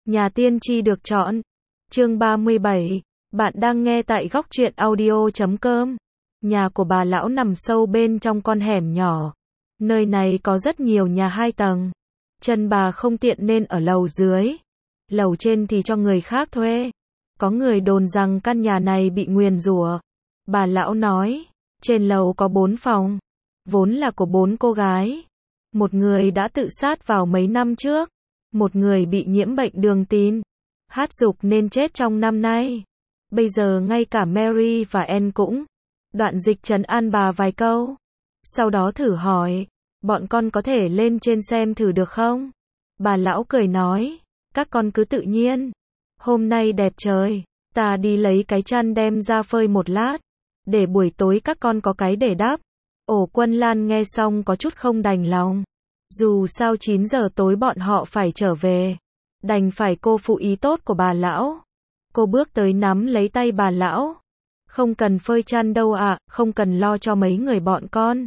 Nhà tiên tri được chọn. Chương 37. Bạn đang nghe tại góc truyện audio.com. Nhà của bà lão nằm sâu bên trong con hẻm nhỏ. Nơi này có rất nhiều nhà 2 tầng. Chân bà không tiện nên ở lầu dưới. Lầu trên thì cho người khác thuê. Có người đồn rằng căn nhà này bị nguyền rủa. Bà lão nói, trên lầu có 4 phòng. Vốn là của 4 cô gái. Một người đã tự sát vào mấy năm trước. Một người bị nhiễm bệnh đường tin. Hát dục nên chết trong năm nay. Bây giờ ngay cả Mary và Anne cũng. Đoạn Dịch trấn an bà vài câu. Sau đó thử hỏi, bọn con có thể lên trên xem thử được không? Bà lão cười nói, các con cứ tự nhiên. Hôm nay đẹp trời, ta đi lấy cái chăn đem ra phơi một lát. Để buổi tối các con có cái để đắp. Ổ Quân Lan nghe xong có chút không đành lòng. Dù sao 9 giờ tối bọn họ phải trở về. Đành phải cô phụ ý tốt của bà lão. Cô bước tới nắm lấy tay bà lão. Không cần phơi chăn đâu ạ, không cần lo cho mấy người bọn con.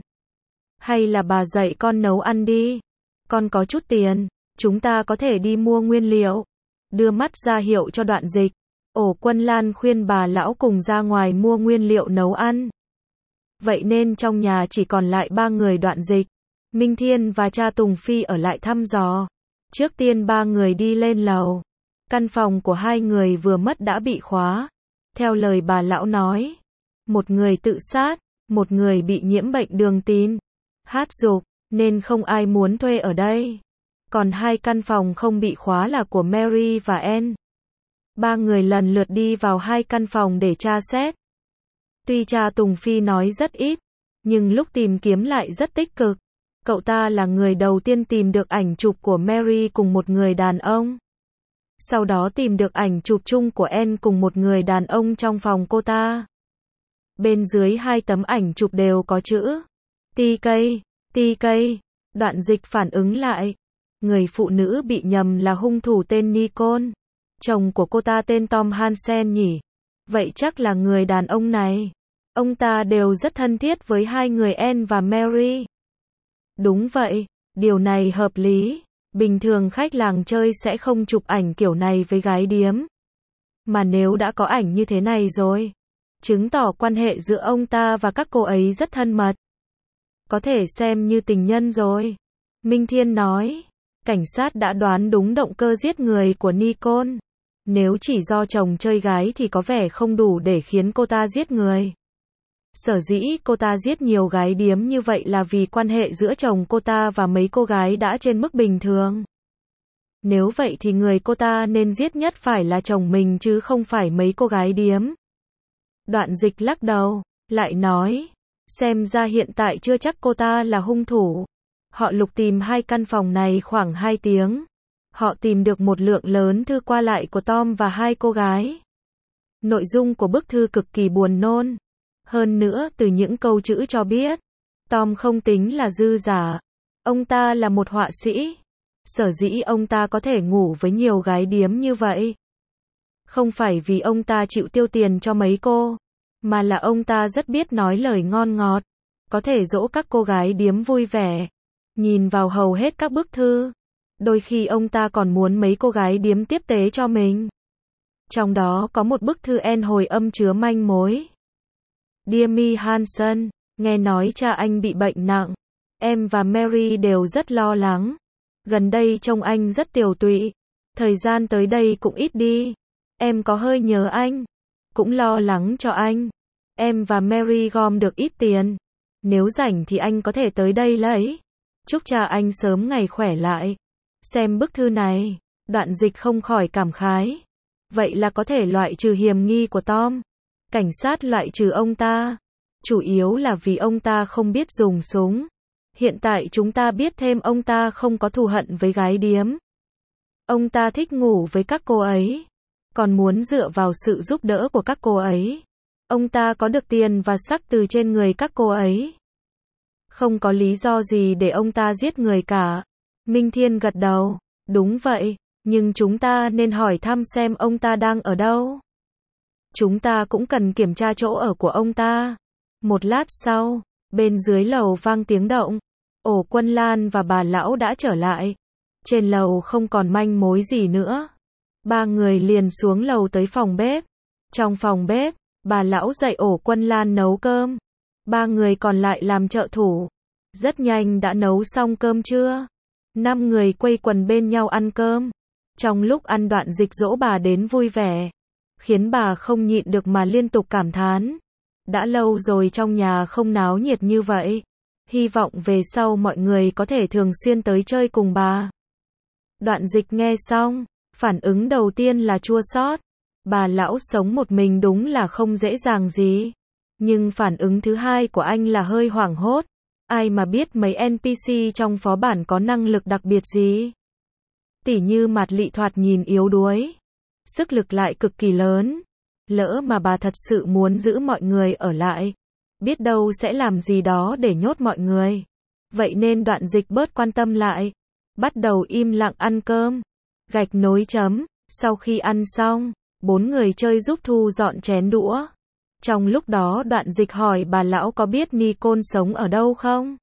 Hay là bà dạy con nấu ăn đi. Con có chút tiền, chúng ta có thể đi mua nguyên liệu. Đưa mắt ra hiệu cho Đoạn Dịch. Ổ Quân Lan khuyên bà lão cùng ra ngoài mua nguyên liệu nấu ăn. Vậy nên trong nhà chỉ còn lại 3 người Đoạn Dịch, Minh Thiên và cha Tùng Phi ở lại thăm dò. Trước tiên 3 người đi lên lầu. Căn phòng của 2 người vừa mất đã bị khóa. Theo lời bà lão nói, một người tự sát, một người bị nhiễm bệnh đường tin, hát dục, nên không ai muốn thuê ở đây. Còn 2 căn phòng không bị khóa là của Mary và Anne. 3 người lần lượt đi vào 2 căn phòng để tra xét. Tuy cha Tùng Phi nói rất ít, nhưng lúc tìm kiếm lại rất tích cực. Cậu ta là người đầu tiên tìm được ảnh chụp của Mary cùng một người đàn ông. Sau đó tìm được ảnh chụp chung của Anne cùng một người đàn ông trong phòng cô ta. Bên dưới 2 tấm ảnh chụp đều có chữ TK, TK. Đoạn Dịch phản ứng lại. Người phụ nữ bị nhầm là hung thủ tên Nicole. Chồng của cô ta tên Tom Hansen nhỉ? Vậy chắc là người đàn ông này. Ông ta đều rất thân thiết với 2 người Anne và Mary. Đúng vậy, điều này hợp lý. Bình thường khách làng chơi sẽ không chụp ảnh kiểu này với gái điếm. Mà nếu đã có ảnh như thế này rồi, chứng tỏ quan hệ giữa ông ta và các cô ấy rất thân mật. Có thể xem như tình nhân rồi. Minh Thiên nói, cảnh sát đã đoán đúng động cơ giết người của Nicole. Nếu chỉ do chồng chơi gái thì có vẻ không đủ để khiến cô ta giết người. Sở dĩ cô ta giết nhiều gái điếm như vậy là vì quan hệ giữa chồng cô ta và mấy cô gái đã trên mức bình thường. Nếu vậy thì người cô ta nên giết nhất phải là chồng mình chứ không phải mấy cô gái điếm. Đoạn Dịch lắc đầu, lại nói, xem ra hiện tại chưa chắc cô ta là hung thủ. Họ lục tìm 2 căn phòng này khoảng 2 tiếng. Họ tìm được một lượng lớn thư qua lại của Tom và 2 cô gái. Nội dung của bức thư cực kỳ buồn nôn. Hơn nữa từ những câu chữ cho biết, Tom không tính là dư giả. Ông ta là một họa sĩ. Sở dĩ ông ta có thể ngủ với nhiều gái điếm như vậy. Không phải vì ông ta chịu tiêu tiền cho mấy cô, mà là ông ta rất biết nói lời ngon ngọt. Có thể dỗ các cô gái điếm vui vẻ. Nhìn vào hầu hết các bức thư, đôi khi ông ta còn muốn mấy cô gái điếm tiếp tế cho mình. Trong đó có một bức thư Anne hồi âm chứa manh mối. Dear Me Hansen, nghe nói cha anh bị bệnh nặng. Em và Mary đều rất lo lắng. Gần đây trông anh rất tiều tụy. Thời gian tới đây cũng ít đi. Em có hơi nhớ anh. Cũng lo lắng cho anh. Em và Mary gom được ít tiền. Nếu rảnh thì anh có thể tới đây lấy. Chúc cha anh sớm ngày khỏe lại. Xem bức thư này, Đoạn Dịch không khỏi cảm khái. Vậy là có thể loại trừ hiểm nghi của Tom. Cảnh sát loại trừ ông ta. Chủ yếu là vì ông ta không biết dùng súng. Hiện tại chúng ta biết thêm ông ta không có thù hận với gái điếm. Ông ta thích ngủ với các cô ấy. Còn muốn dựa vào sự giúp đỡ của các cô ấy. Ông ta có được tiền và sắc từ trên người các cô ấy. Không có lý do gì để ông ta giết người cả. Minh Thiên gật đầu. Đúng vậy, nhưng chúng ta nên hỏi thăm xem ông ta đang ở đâu. Chúng ta cũng cần kiểm tra chỗ ở của ông ta. Một lát sau, bên dưới lầu vang tiếng động. Ổ Quân Lan và bà lão đã trở lại. Trên lầu không còn manh mối gì nữa. Ba người liền xuống lầu tới phòng bếp. Trong phòng bếp, bà lão dạy Ổ Quân Lan nấu cơm. Ba người còn lại làm trợ thủ. Rất nhanh đã nấu xong cơm trưa. 5 người quây quần bên nhau ăn cơm. Trong lúc ăn Đoạn Dịch dỗ bà đến vui vẻ, khiến bà không nhịn được mà liên tục cảm thán. Đã lâu rồi trong nhà không náo nhiệt như vậy. Hy vọng về sau mọi người có thể thường xuyên tới chơi cùng bà. Đoạn Dịch nghe xong, phản ứng đầu tiên là chua xót. Bà lão sống một mình đúng là không dễ dàng gì. Nhưng phản ứng thứ hai của anh là hơi hoảng hốt. Ai mà biết mấy NPC trong phó bản có năng lực đặc biệt gì. Tỉ như Mạt Lị thoạt nhìn yếu đuối, sức lực lại cực kỳ lớn. Lỡ mà bà thật sự muốn giữ mọi người ở lại, biết đâu sẽ làm gì đó để nhốt mọi người. Vậy nên Đoạn Dịch bớt quan tâm lại, bắt đầu im lặng ăn cơm. Gạch nối chấm, sau khi ăn xong, 4 người chơi giúp Thu dọn chén đũa. Trong lúc đó Đoạn Dịch hỏi bà lão có biết Nicole sống ở đâu không?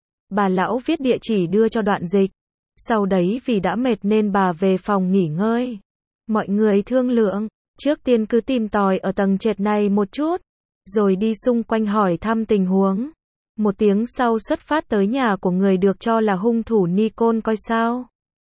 Bà lão viết địa chỉ đưa cho Đoạn Dịch. Sau đấy vì đã mệt nên bà về phòng nghỉ ngơi. Mọi người thương lượng, trước tiên cứ tìm tòi ở tầng trệt này một chút, rồi đi xung quanh hỏi thăm tình huống. 1 tiếng sau xuất phát tới nhà của người được cho là hung thủ Nicole coi sao.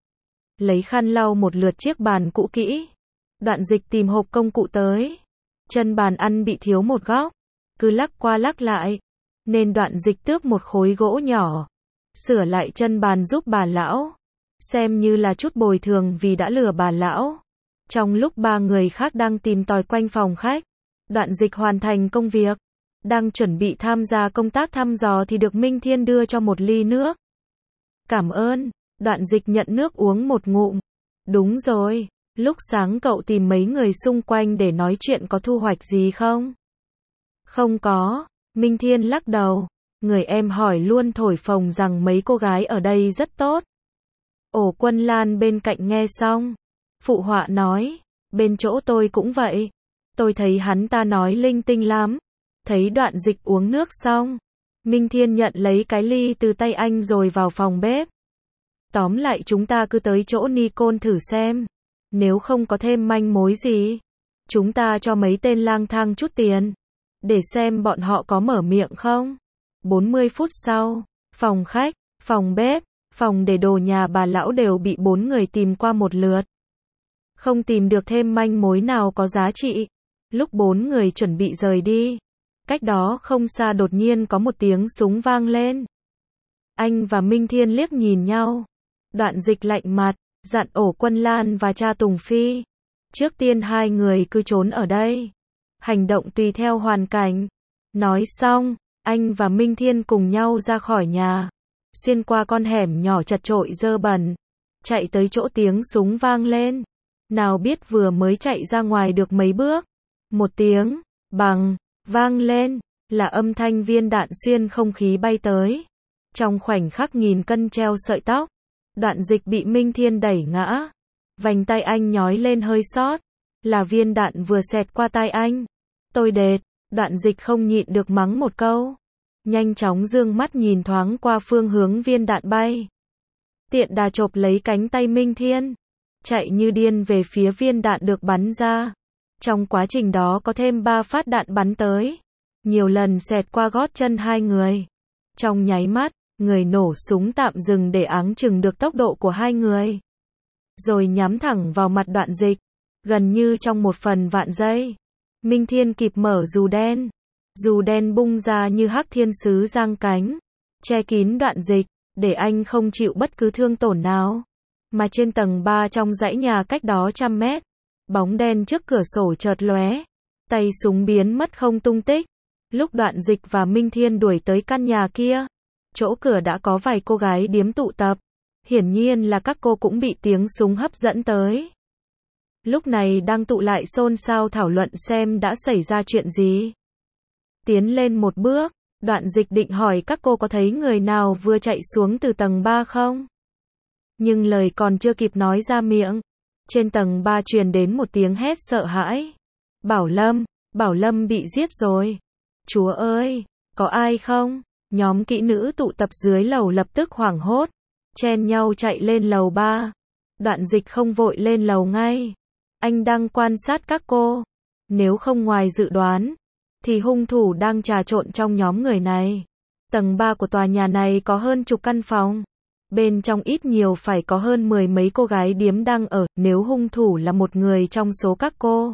Lấy khăn lau một lượt chiếc bàn cũ kỹ. Đoạn Dịch tìm hộp công cụ tới. Chân bàn ăn bị thiếu một góc, cứ lắc qua lắc lại, nên Đoạn Dịch tước một khối gỗ nhỏ, sửa lại chân bàn giúp bà lão, xem như là chút bồi thường vì đã lừa bà lão. Trong lúc 3 người khác đang tìm tòi quanh phòng khách, Đoạn Dịch hoàn thành công việc, đang chuẩn bị tham gia công tác thăm dò thì được Minh Thiên đưa cho một ly nước. Cảm ơn. Đoạn Dịch nhận nước uống một ngụm. Đúng rồi, lúc sáng cậu tìm mấy người xung quanh để nói chuyện có thu hoạch gì không? Không có. Minh Thiên lắc đầu. Người em hỏi luôn thổi phồng rằng mấy cô gái ở đây rất tốt. Ổ Quân Lan bên cạnh nghe xong, phụ họa nói, bên chỗ tôi cũng vậy. Tôi thấy hắn ta nói linh tinh lắm. Thấy Đoạn Dịch uống nước xong, Minh Thiên nhận lấy cái ly từ tay anh rồi vào phòng bếp. Tóm lại chúng ta cứ tới chỗ Nicole thử xem. Nếu không có thêm manh mối gì, chúng ta cho mấy tên lang thang chút tiền, để xem bọn họ có mở miệng không. 40 phút sau, phòng khách, phòng bếp, phòng để đồ nhà bà lão đều bị 4 người tìm qua một lượt. Không tìm được thêm manh mối nào có giá trị. Lúc 4 người chuẩn bị rời đi, cách đó không xa đột nhiên có một tiếng súng vang lên. Anh và Minh Thiên liếc nhìn nhau. Đoạn Dịch lạnh mặt, dặn Ổ Quân Lan và cha Tùng Phi. Trước tiên 2 người cứ trốn ở đây. Hành động tùy theo hoàn cảnh. Nói xong, anh và Minh Thiên cùng nhau ra khỏi nhà. Xuyên qua con hẻm nhỏ chật chội dơ bẩn. Chạy tới chỗ tiếng súng vang lên. Nào biết vừa mới chạy ra ngoài được mấy bước. Một tiếng, bằng, vang lên, là âm thanh viên đạn xuyên không khí bay tới. Trong khoảnh khắc nghìn cân treo sợi tóc, Đoạn Dịch bị Minh Thiên đẩy ngã. Vành tay anh nhói lên hơi xót. Là viên đạn vừa xẹt qua tai anh. Tôi đệt. Đoạn Dịch không nhịn được mắng một câu. Nhanh chóng dương mắt nhìn thoáng qua phương hướng viên đạn bay. Tiện đà chộp lấy cánh tay Minh Thiên. Chạy như điên về phía viên đạn được bắn ra. Trong quá trình đó có thêm 3 phát đạn bắn tới. Nhiều lần xẹt qua gót chân 2 người. Trong nháy mắt, người nổ súng tạm dừng để áng chừng được tốc độ của 2 người. Rồi nhắm thẳng vào mặt Đoạn Dịch. Gần như trong 1/1000 giây. Minh Thiên kịp mở dù đen. Dù đen bung ra như hắc thiên sứ giang cánh. Che kín Đoạn Dịch, để anh không chịu bất cứ thương tổn nào. Mà trên tầng 3 trong dãy nhà cách đó 100 mét. Bóng đen trước cửa sổ chợt lóe. Tay súng biến mất không tung tích. Lúc Đoạn Dịch và Minh Thiên đuổi tới căn nhà kia, chỗ cửa đã có vài cô gái điếm tụ tập. Hiển nhiên là các cô cũng bị tiếng súng hấp dẫn tới. Lúc này đang tụ lại xôn xao thảo luận xem đã xảy ra chuyện gì. Tiến lên một bước, Đoạn Dịch định hỏi các cô có thấy người nào vừa chạy xuống từ tầng 3 không? Nhưng lời còn chưa kịp nói ra miệng, trên tầng 3 truyền đến một tiếng hét sợ hãi. Bảo Lâm bị giết rồi. Chúa ơi, có ai không? Nhóm kỹ nữ tụ tập dưới lầu lập tức hoảng hốt, chen nhau chạy lên lầu 3. Đoạn Dịch không vội lên lầu ngay. Anh đang quan sát các cô. Nếu không ngoài dự đoán, thì hung thủ đang trà trộn trong nhóm người này. Tầng 3 của tòa nhà này có hơn chục căn phòng. Bên trong ít nhiều phải có hơn 10 mấy cô gái điếm đang ở, nếu hung thủ là một người trong số các cô.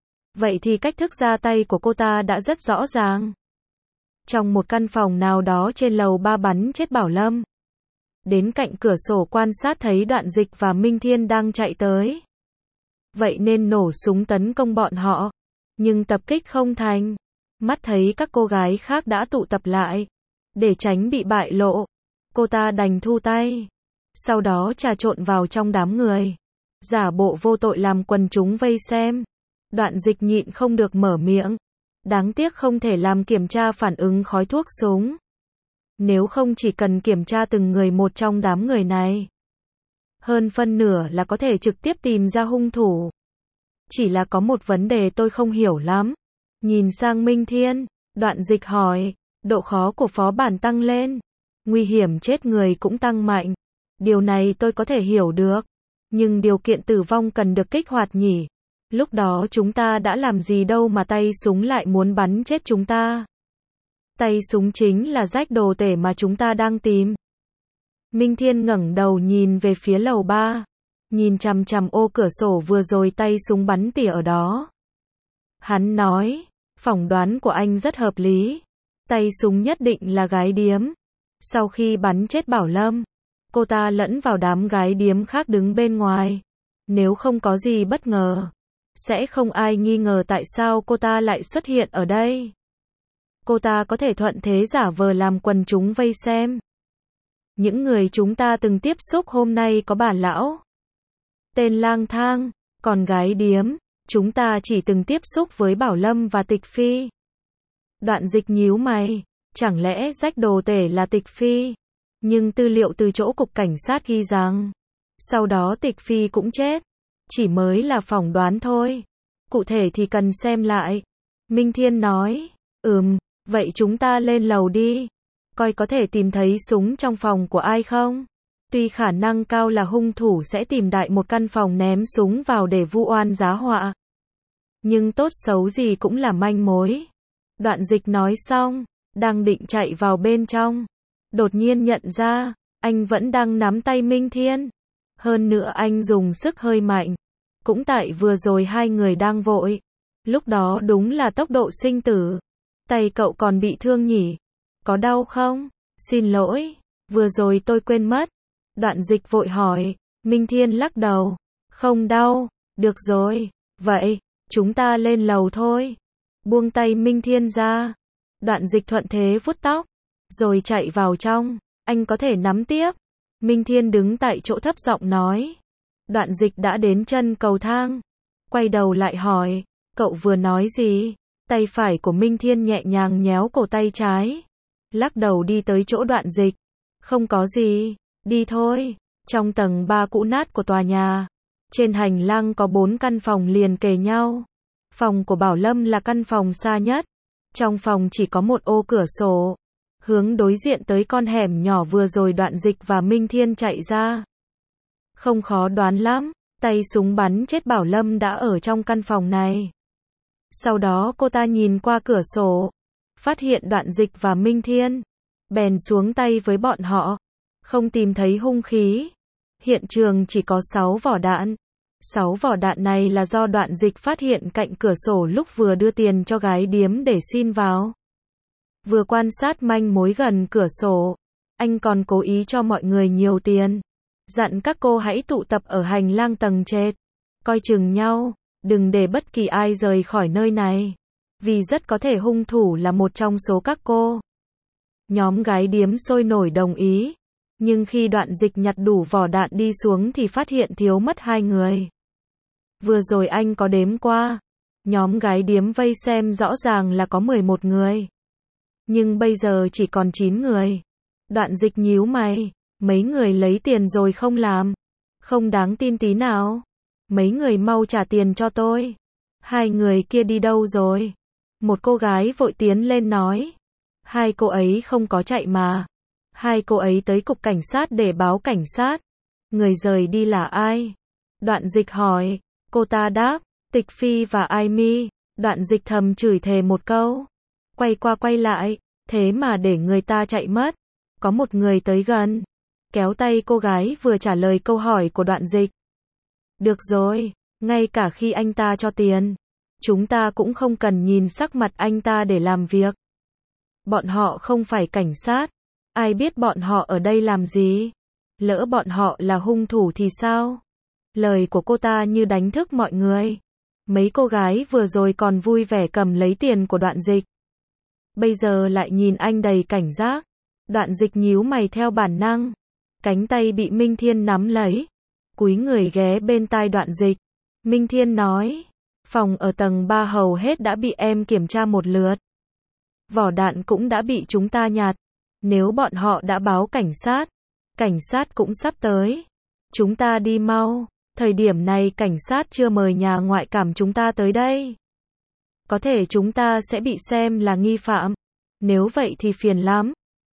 Vậy thì cách thức ra tay của cô ta đã rất rõ ràng. Trong một căn phòng nào đó trên lầu 3 bắn chết Bảo Lâm. Đến cạnh cửa sổ quan sát thấy Đoạn Dịch và Minh Thiên đang chạy tới. Vậy nên nổ súng tấn công bọn họ. Nhưng tập kích không thành. Mắt thấy các cô gái khác đã tụ tập lại. Để tránh bị bại lộ, cô ta đành thu tay. Sau đó trà trộn vào trong đám người. Giả bộ vô tội làm quần chúng vây xem. Đoạn Dịch nhịn không được mở miệng. Đáng tiếc không thể làm kiểm tra phản ứng khói thuốc súng. Nếu không chỉ cần kiểm tra từng người một trong đám người này. Hơn phân nửa là có thể trực tiếp tìm ra hung thủ. Chỉ là có một vấn đề tôi không hiểu lắm. Nhìn sang Minh Thiên, Đoạn Dịch hỏi, độ khó của phó bản tăng lên. Nguy hiểm chết người cũng tăng mạnh. Điều này tôi có thể hiểu được. Nhưng điều kiện tử vong cần được kích hoạt nhỉ. Lúc đó chúng ta đã làm gì đâu mà tay súng lại muốn bắn chết chúng ta. Tay súng chính là rách đồ tể mà chúng ta đang tìm. Minh Thiên ngẩng đầu nhìn về phía lầu 3. Nhìn chằm chằm ô cửa sổ vừa rồi tay súng bắn tỉa ở đó. Hắn nói, phỏng đoán của anh rất hợp lý. Tay súng nhất định là gái điếm. Sau khi bắn chết Bảo Lâm, cô ta lẫn vào đám gái điếm khác đứng bên ngoài. Nếu không có gì bất ngờ, sẽ không ai nghi ngờ tại sao cô ta lại xuất hiện ở đây. Cô ta có thể thuận thế giả vờ làm quần chúng vây xem. Những người chúng ta từng tiếp xúc hôm nay có bà lão, tên lang thang, còn gái điếm, chúng ta chỉ từng tiếp xúc với Bảo Lâm và Tịch Phi. Đoạn Dịch nhíu mày, chẳng lẽ rách đồ tể là Tịch Phi? Nhưng tư liệu từ chỗ cục cảnh sát ghi rằng, sau đó Tịch Phi cũng chết. Chỉ mới là phỏng đoán thôi. Cụ thể thì cần xem lại. Minh Thiên nói, vậy chúng ta lên lầu đi. Coi có thể tìm thấy súng trong phòng của ai không? Tuy khả năng cao là hung thủ sẽ tìm đại một căn phòng ném súng vào để vu oan giá họa. Nhưng tốt xấu gì cũng là manh mối. Đoạn Dịch nói xong, đang định chạy vào bên trong. Đột nhiên nhận ra, anh vẫn đang nắm tay Minh Thiên. Hơn nữa anh dùng sức hơi mạnh. Cũng tại vừa rồi hai người đang vội. Lúc đó đúng là tốc độ sinh tử. Tay cậu còn bị thương nhỉ? Có đau không? Xin lỗi, vừa rồi tôi quên mất. Đoạn Dịch vội hỏi. Minh Thiên lắc đầu. Không đau, được rồi. Vậy, chúng ta lên lầu thôi. Buông tay Minh Thiên ra. Đoạn Dịch thuận thế vuốt tóc. Rồi chạy vào trong. Anh có thể nắm tiếp. Minh Thiên đứng tại chỗ thấp giọng nói. Đoạn Dịch đã đến chân cầu thang. Quay đầu lại hỏi. Cậu vừa nói gì? Tay phải của Minh Thiên nhẹ nhàng nhéo cổ tay trái. Lắc đầu đi tới chỗ Đoạn Dịch. Không có gì. Đi thôi. Trong tầng 3 cũ nát của tòa nhà. Trên hành lang có 4 căn phòng liền kề nhau. Phòng của Bảo Lâm là căn phòng xa nhất. Trong phòng chỉ có một ô cửa sổ. Hướng đối diện tới con hẻm nhỏ vừa rồi Đoạn Dịch và Minh Thiên chạy ra. Không khó đoán lắm, tay súng bắn chết Bảo Lâm đã ở trong căn phòng này. Sau đó cô ta nhìn qua cửa sổ, phát hiện Đoạn Dịch và Minh Thiên, bèn xuống tay với bọn họ. Không tìm thấy hung khí. Hiện trường chỉ có 6 vỏ đạn. 6 vỏ đạn này là do Đoạn Dịch phát hiện cạnh cửa sổ lúc vừa đưa tiền cho gái điếm để xin vào. Vừa quan sát manh mối gần cửa sổ, anh còn cố ý cho mọi người nhiều tiền. Dặn các cô hãy tụ tập ở hành lang tầng trệt. Coi chừng nhau, đừng để bất kỳ ai rời khỏi nơi này. Vì rất có thể hung thủ là một trong số các cô. Nhóm gái điếm sôi nổi đồng ý. Nhưng khi Đoạn Dịch nhặt đủ vỏ đạn đi xuống thì phát hiện thiếu mất 2 người. Vừa rồi anh có đếm qua. Nhóm gái điếm vây xem rõ ràng là có 11 người. Nhưng bây giờ chỉ còn 9 người. Đoạn Dịch nhíu mày. Mấy người lấy tiền rồi không làm. Không đáng tin tí nào. Mấy người mau trả tiền cho tôi. 2 người kia đi đâu rồi? Một cô gái vội tiến lên nói. 2 cô ấy không có chạy mà. 2 cô ấy tới cục cảnh sát để báo cảnh sát. Người rời đi là ai? Đoạn Dịch hỏi. Cô ta đáp, Tịch Phi và Ai Mi. Đoạn Dịch thầm chửi thề một câu. Quay qua quay lại, thế mà để người ta chạy mất. Có một người tới gần, kéo tay cô gái vừa trả lời câu hỏi của Đoạn Dịch. Được rồi, ngay cả khi anh ta cho tiền, chúng ta cũng không cần nhìn sắc mặt anh ta để làm việc. Bọn họ không phải cảnh sát, ai biết bọn họ ở đây làm gì? Lỡ bọn họ là hung thủ thì sao? Lời của cô ta như đánh thức mọi người. Mấy cô gái vừa rồi còn vui vẻ cầm lấy tiền của Đoạn Dịch. Bây giờ lại nhìn anh đầy cảnh giác. Đoạn Dịch nhíu mày theo bản năng. Cánh tay bị Minh Thiên nắm lấy. Cúi người ghé bên tai Đoạn Dịch. Minh Thiên nói, phòng ở tầng 3 hầu hết đã bị em kiểm tra một lượt. Vỏ đạn cũng đã bị chúng ta nhặt. Nếu bọn họ đã báo cảnh sát cũng sắp tới. Chúng ta đi mau. Thời điểm này cảnh sát chưa mời nhà ngoại cảm chúng ta tới đây. Có thể chúng ta sẽ bị xem là nghi phạm. Nếu vậy thì phiền lắm.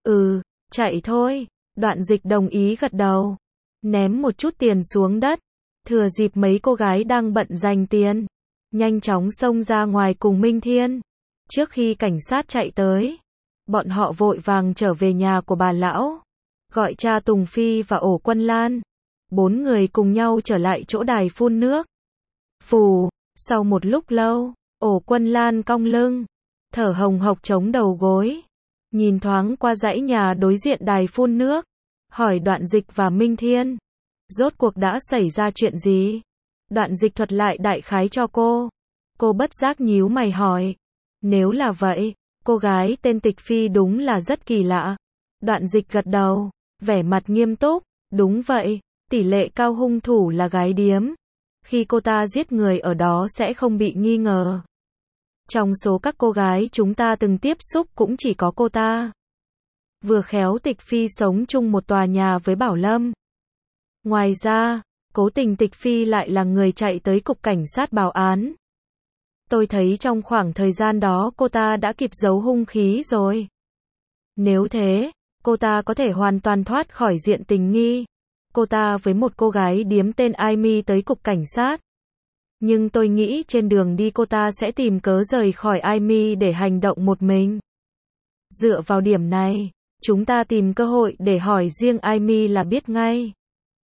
Chạy thôi. Đoạn Dịch đồng ý gật đầu. Ném một chút tiền xuống đất. Thừa dịp mấy cô gái đang bận giành tiền. Nhanh chóng xông ra ngoài cùng Minh Thiên. Trước khi cảnh sát chạy tới, bọn họ vội vàng trở về nhà của bà lão. Gọi cha Tùng Phi và Ổ Quân Lan. 4 người cùng nhau trở lại chỗ đài phun nước. Phù, sau một lúc lâu, Ổ Quân Lan cong lưng, thở hồng hộc chống đầu gối. Nhìn thoáng qua dãy nhà đối diện đài phun nước. Hỏi Đoạn Dịch và Minh Thiên. Rốt cuộc đã xảy ra chuyện gì? Đoạn Dịch thuật lại đại khái cho cô. Cô bất giác nhíu mày hỏi. Nếu là vậy, cô gái tên Tịch Phi đúng là rất kỳ lạ. Đoạn Dịch gật đầu, vẻ mặt nghiêm túc. Đúng vậy, tỷ lệ cao hung thủ là gái điếm. Khi cô ta giết người ở đó sẽ không bị nghi ngờ. Trong số các cô gái chúng ta từng tiếp xúc cũng chỉ có cô ta. Vừa khéo Tịch Phi sống chung một tòa nhà với Bảo Lâm. Ngoài ra, cố tình Tịch Phi lại là người chạy tới cục cảnh sát báo án. Tôi thấy trong khoảng thời gian đó cô ta đã kịp giấu hung khí rồi. Nếu thế, cô ta có thể hoàn toàn thoát khỏi diện tình nghi. Cô ta với một cô gái điếm tên Ai Mi tới cục cảnh sát. Nhưng tôi nghĩ trên đường đi cô ta sẽ tìm cớ rời khỏi Ai Mi để hành động một mình. Dựa vào điểm này, chúng ta tìm cơ hội để hỏi riêng Ai Mi là biết ngay.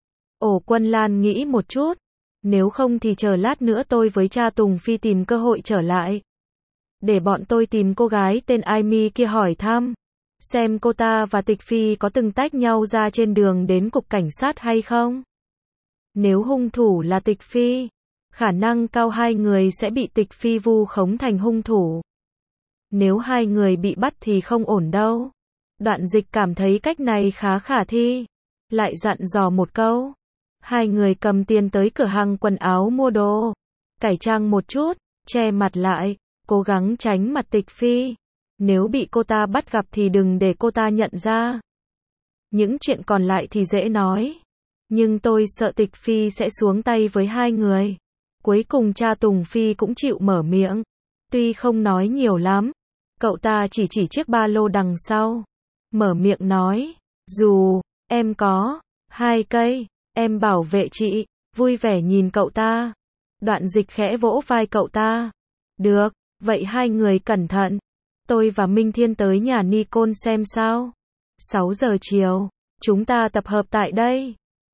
Ổ Quân Lan nghĩ một chút. Nếu không thì chờ lát nữa tôi với cha Tùng Phi tìm cơ hội trở lại. Để bọn tôi tìm cô gái tên Ai Mi kia hỏi thăm. Xem cô ta và Tịch Phi có từng tách nhau ra trên đường đến cục cảnh sát hay không. Nếu hung thủ là Tịch Phi, khả năng cao hai người sẽ bị Tịch Phi vu khống thành hung thủ. Nếu hai người bị bắt thì không ổn đâu. Đoạn Dịch cảm thấy cách này khá khả thi. Lại dặn dò một câu. Hai người cầm tiền tới cửa hàng quần áo mua đồ. Cải trang một chút, che mặt lại, cố gắng tránh mặt Tịch Phi. Nếu bị cô ta bắt gặp thì đừng để cô ta nhận ra. Những chuyện còn lại thì dễ nói. Nhưng tôi sợ Tịch Phi sẽ xuống tay với hai người. Cuối cùng cha Tùng Phi cũng chịu mở miệng. Tuy không nói nhiều lắm, cậu ta chỉ chiếc ba lô đằng sau. Mở miệng nói, dù em có 2 cây, em bảo vệ chị. Vui vẻ nhìn cậu ta. Đoạn Dịch khẽ vỗ vai cậu ta. Được, vậy hai người cẩn thận. Tôi và Minh Thiên tới nhà Nicole xem sao. 6 giờ chiều, chúng ta tập hợp tại đây.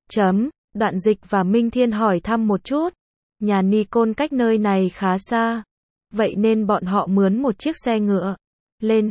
Đoạn Dịch và Minh Thiên hỏi thăm một chút. Nhà Nicole cách nơi này khá xa. Vậy nên bọn họ mướn một chiếc xe ngựa. Lên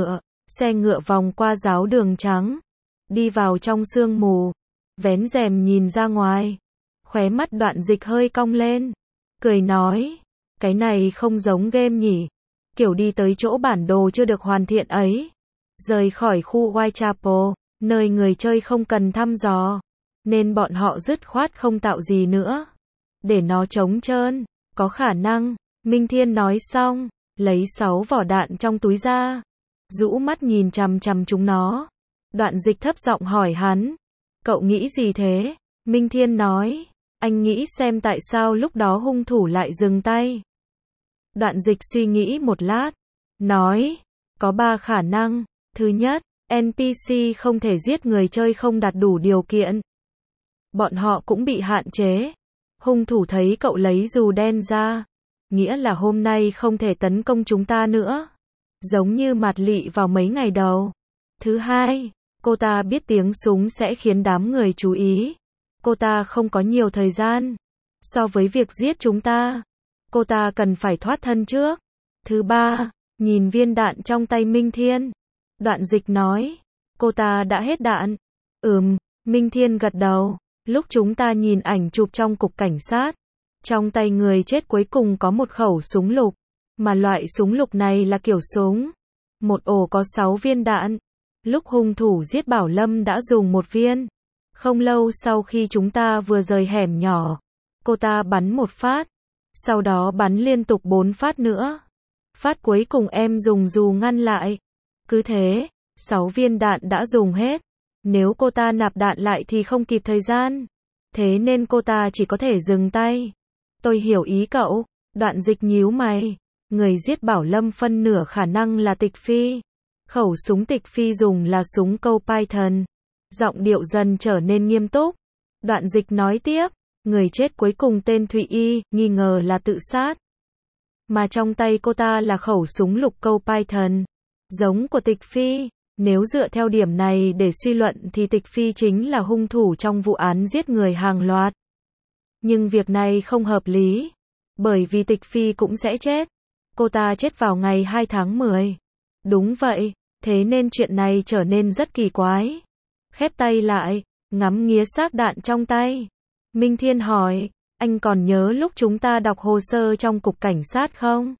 xe ngựa vòng qua giáo đường trắng. Đi vào trong sương mù. Vén rèm nhìn ra ngoài. Khóe mắt Đoạn Dịch hơi cong lên. Cười nói, cái này không giống game nhỉ. Kiểu đi tới chỗ bản đồ chưa được hoàn thiện ấy. Rời khỏi khu Whitechapel, nơi người chơi không cần thăm dò. Nên bọn họ dứt khoát không tạo gì nữa. Để nó trống trơn, có khả năng. Minh Thiên nói xong, lấy 6 vỏ đạn trong túi ra. Rũ mắt nhìn chằm chằm chúng nó. Đoạn Dịch thấp giọng hỏi hắn. Cậu nghĩ gì thế? Minh Thiên nói. Anh nghĩ xem tại sao lúc đó hung thủ lại dừng tay. Đoạn Dịch suy nghĩ một lát. Nói. Có 3 khả năng. Thứ nhất, NPC không thể giết người chơi không đạt đủ điều kiện. Bọn họ cũng bị hạn chế. Hung thủ thấy cậu lấy dù đen ra, nghĩa là hôm nay không thể tấn công chúng ta nữa. Giống như Mạt Lị vào mấy ngày đầu. Thứ hai, cô ta biết tiếng súng sẽ khiến đám người chú ý. Cô ta không có nhiều thời gian. So với việc giết chúng ta, cô ta cần phải thoát thân trước. Thứ ba, nhìn viên đạn trong tay Minh Thiên. Đoạn Dịch nói, cô ta đã hết đạn. Minh Thiên gật đầu. Lúc chúng ta nhìn ảnh chụp trong cục cảnh sát, trong tay người chết cuối cùng có một khẩu súng lục. Mà loại súng lục này là kiểu súng. Một ổ có 6 viên đạn. Lúc hung thủ giết Bảo Lâm đã dùng một viên. Không lâu sau khi chúng ta vừa rời hẻm nhỏ, cô ta bắn một phát. Sau đó bắn liên tục 4 phát nữa. Phát cuối cùng em dùng dù ngăn lại. Cứ thế, 6 viên đạn đã dùng hết. Nếu cô ta nạp đạn lại thì không kịp thời gian. Thế nên cô ta chỉ có thể dừng tay. Tôi hiểu ý cậu. Đoạn Dịch nhíu mày. Người giết Bảo Lâm phân nửa khả năng là Tịch Phi. Khẩu súng Tịch Phi dùng là súng câu Python. Giọng điệu dần trở nên nghiêm túc. Đoạn Dịch nói tiếp. Người chết cuối cùng tên Thụy Y, nghi ngờ là tự sát. Mà trong tay cô ta là khẩu súng lục câu Python. Giống của Tịch Phi. Nếu dựa theo điểm này để suy luận thì Tịch Phi chính là hung thủ trong vụ án giết người hàng loạt. Nhưng việc này không hợp lý. Bởi vì Tịch Phi cũng sẽ chết. Cô ta chết vào ngày 2 tháng 10. Đúng vậy, thế nên chuyện này trở nên rất kỳ quái. Khép tay lại, ngắm nghía xác đạn trong tay. Minh Thiên hỏi, anh còn nhớ lúc chúng ta đọc hồ sơ trong cục cảnh sát không?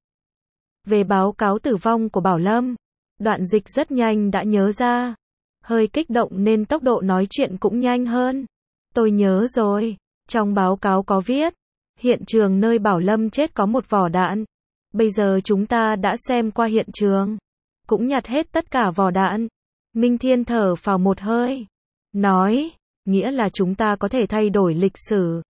Về báo cáo tử vong của Bảo Lâm. Đoạn Dịch rất nhanh đã nhớ ra. Hơi kích động nên tốc độ nói chuyện cũng nhanh hơn. Tôi nhớ rồi, trong báo cáo có viết, hiện trường nơi Bảo Lâm chết có một vỏ đạn. Bây giờ chúng ta đã xem qua hiện trường, cũng nhặt hết tất cả vỏ đạn. Minh Thiên thở phào một hơi, nói, nghĩa là chúng ta có thể thay đổi lịch sử.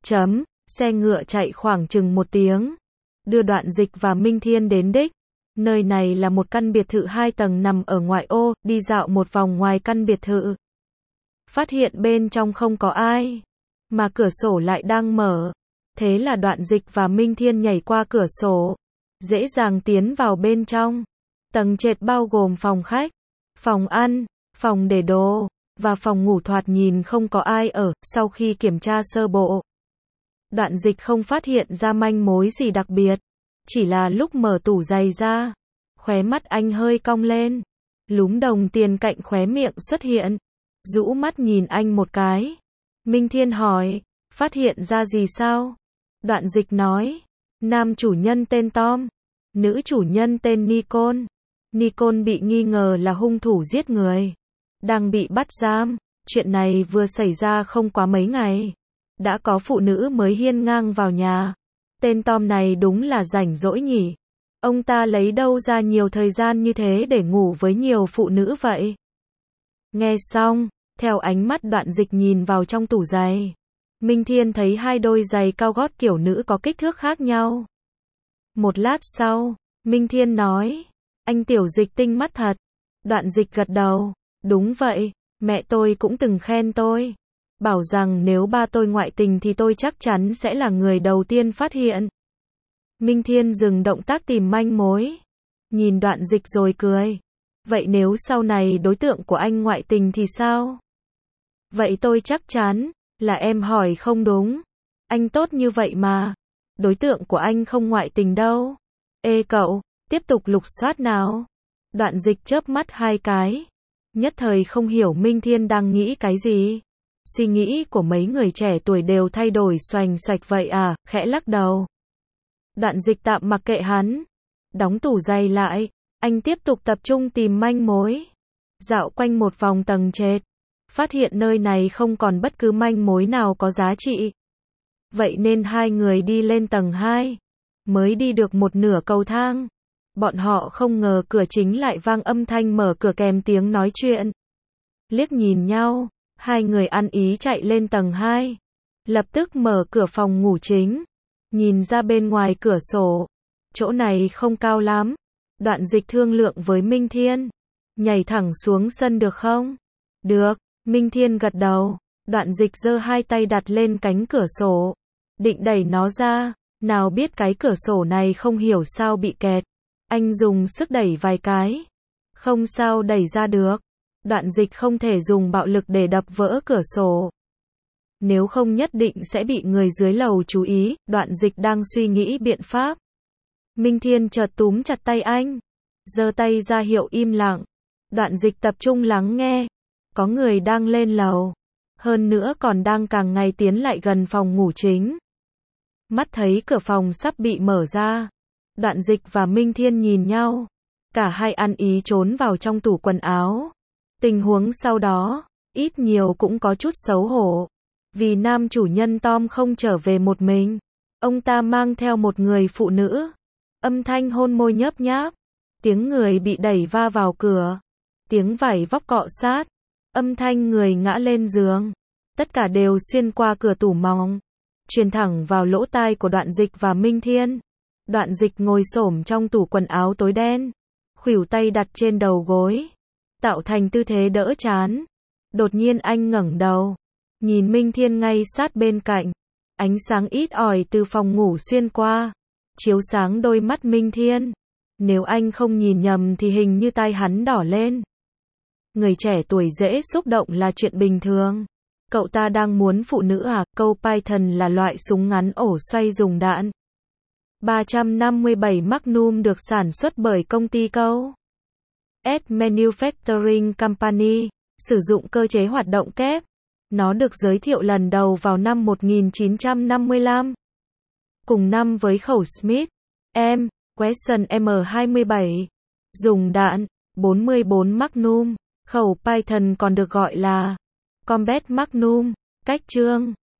Xe ngựa chạy khoảng chừng 1 tiếng, đưa Đoạn Dịch và Minh Thiên đến đích. Nơi này là một căn biệt thự 2 tầng nằm ở ngoại ô, đi dạo một vòng ngoài căn biệt thự. Phát hiện bên trong không có ai, mà cửa sổ lại đang mở. Thế là Đoạn Dịch và Minh Thiên nhảy qua cửa sổ, dễ dàng tiến vào bên trong. Tầng trệt bao gồm phòng khách, phòng ăn, phòng để đồ, và phòng ngủ thoạt nhìn không có ai ở. Sau khi kiểm tra sơ bộ, Đoạn Dịch không phát hiện ra manh mối gì đặc biệt. Chỉ là lúc mở tủ giày ra, khóe mắt anh hơi cong lên. Lúm đồng tiền cạnh khóe miệng xuất hiện. Rũ mắt nhìn anh một cái. Minh Thiên hỏi, phát hiện ra gì sao? Đoạn Dịch nói, nam chủ nhân tên Tom, nữ chủ nhân tên Nicole. Nicole bị nghi ngờ là hung thủ giết người, đang bị bắt giam. Chuyện này vừa xảy ra không quá mấy ngày, đã có phụ nữ mới hiên ngang vào nhà. Tên Tom này đúng là rảnh rỗi nhỉ. Ông ta lấy đâu ra nhiều thời gian như thế để ngủ với nhiều phụ nữ vậy? Nghe xong, theo ánh mắt Đoạn Dịch nhìn vào trong tủ giày, Minh Thiên thấy 2 đôi giày cao gót kiểu nữ có kích thước khác nhau. Một lát sau, Minh Thiên nói, anh Tiểu Dịch tinh mắt thật. Đoạn Dịch gật đầu, đúng vậy, mẹ tôi cũng từng khen tôi. Bảo rằng nếu ba tôi ngoại tình thì tôi chắc chắn sẽ là người đầu tiên phát hiện. Minh Thiên dừng động tác tìm manh mối, nhìn Đoạn Dịch rồi cười. Vậy nếu sau này đối tượng của anh ngoại tình thì sao? Vậy tôi chắc chắn là em hỏi không đúng. Anh tốt như vậy mà. Đối tượng của anh không ngoại tình đâu. Ê cậu, tiếp tục lục soát nào. Đoạn Dịch chớp mắt 2 cái. Nhất thời không hiểu Minh Thiên đang nghĩ cái gì. Suy nghĩ của mấy người trẻ tuổi đều thay đổi xoành xoạch vậy à, khẽ lắc đầu. Đoạn Dịch tạm mặc kệ hắn. Đóng tủ giày lại, anh tiếp tục tập trung tìm manh mối. Dạo quanh một vòng tầng trệt, phát hiện nơi này không còn bất cứ manh mối nào có giá trị. Vậy nên 2 người đi lên tầng 2. Mới đi được một nửa cầu thang, bọn họ không ngờ cửa chính lại vang âm thanh mở cửa kèm tiếng nói chuyện. Liếc nhìn nhau, 2 người ăn ý chạy lên tầng 2. Lập tức mở cửa phòng ngủ chính. Nhìn ra bên ngoài cửa sổ. Chỗ này không cao lắm. Đoạn Dịch thương lượng với Minh Thiên. Nhảy thẳng xuống sân được không? Được, Minh Thiên gật đầu. Đoạn Dịch giơ 2 tay đặt lên cánh cửa sổ. định đẩy nó ra, nào biết cái cửa sổ này không hiểu sao bị kẹt. Anh dùng sức đẩy vài cái, không sao đẩy ra được. Đoạn Dịch không thể dùng bạo lực để đập vỡ cửa sổ. Nếu không nhất định sẽ bị người dưới lầu chú ý, Đoạn Dịch đang suy nghĩ biện pháp. Minh Thiên chợt túm chặt tay anh, giơ tay ra hiệu im lặng. Đoạn Dịch tập trung lắng nghe. Có người đang lên lầu, hơn nữa còn đang càng ngày tiến lại gần phòng ngủ chính. Mắt thấy cửa phòng sắp bị mở ra, Đoạn Dịch và Minh Thiên nhìn nhau, cả hai ăn ý trốn vào trong tủ quần áo. Tình huống sau đó, ít nhiều cũng có chút xấu hổ, vì nam chủ nhân Tom không trở về một mình, ông ta mang theo một người phụ nữ. Âm thanh hôn môi nhớp nháp, tiếng người bị đẩy va vào cửa, tiếng vải vóc cọ sát, âm thanh người ngã lên giường, tất cả đều xuyên qua cửa tủ mỏng, truyền thẳng vào lỗ tai của Đoạn Dịch và Minh Thiên. Đoạn Dịch ngồi xổm trong tủ quần áo tối đen, khuỷu tay đặt trên đầu gối, tạo thành tư thế đỡ trán. Đột nhiên anh ngẩng đầu, nhìn Minh Thiên ngay sát bên cạnh. Ánh sáng ít ỏi từ phòng ngủ xuyên qua, chiếu sáng đôi mắt Minh Thiên. Nếu anh không nhìn nhầm thì hình như tai hắn đỏ lên. Người trẻ tuổi dễ xúc động là chuyện bình thường. Cậu ta đang muốn phụ nữ à? Câu Python là loại súng ngắn ổ xoay dùng đạn 357 Magnum được sản xuất bởi công ty Câu S Manufacturing Company, sử dụng cơ chế hoạt động kép. Nó được giới thiệu lần đầu vào năm 1955. Cùng năm với khẩu Smith M. Wesson M27. Dùng đạn 44 Magnum. Khẩu Python còn được gọi là Combat Magnum. Cách chương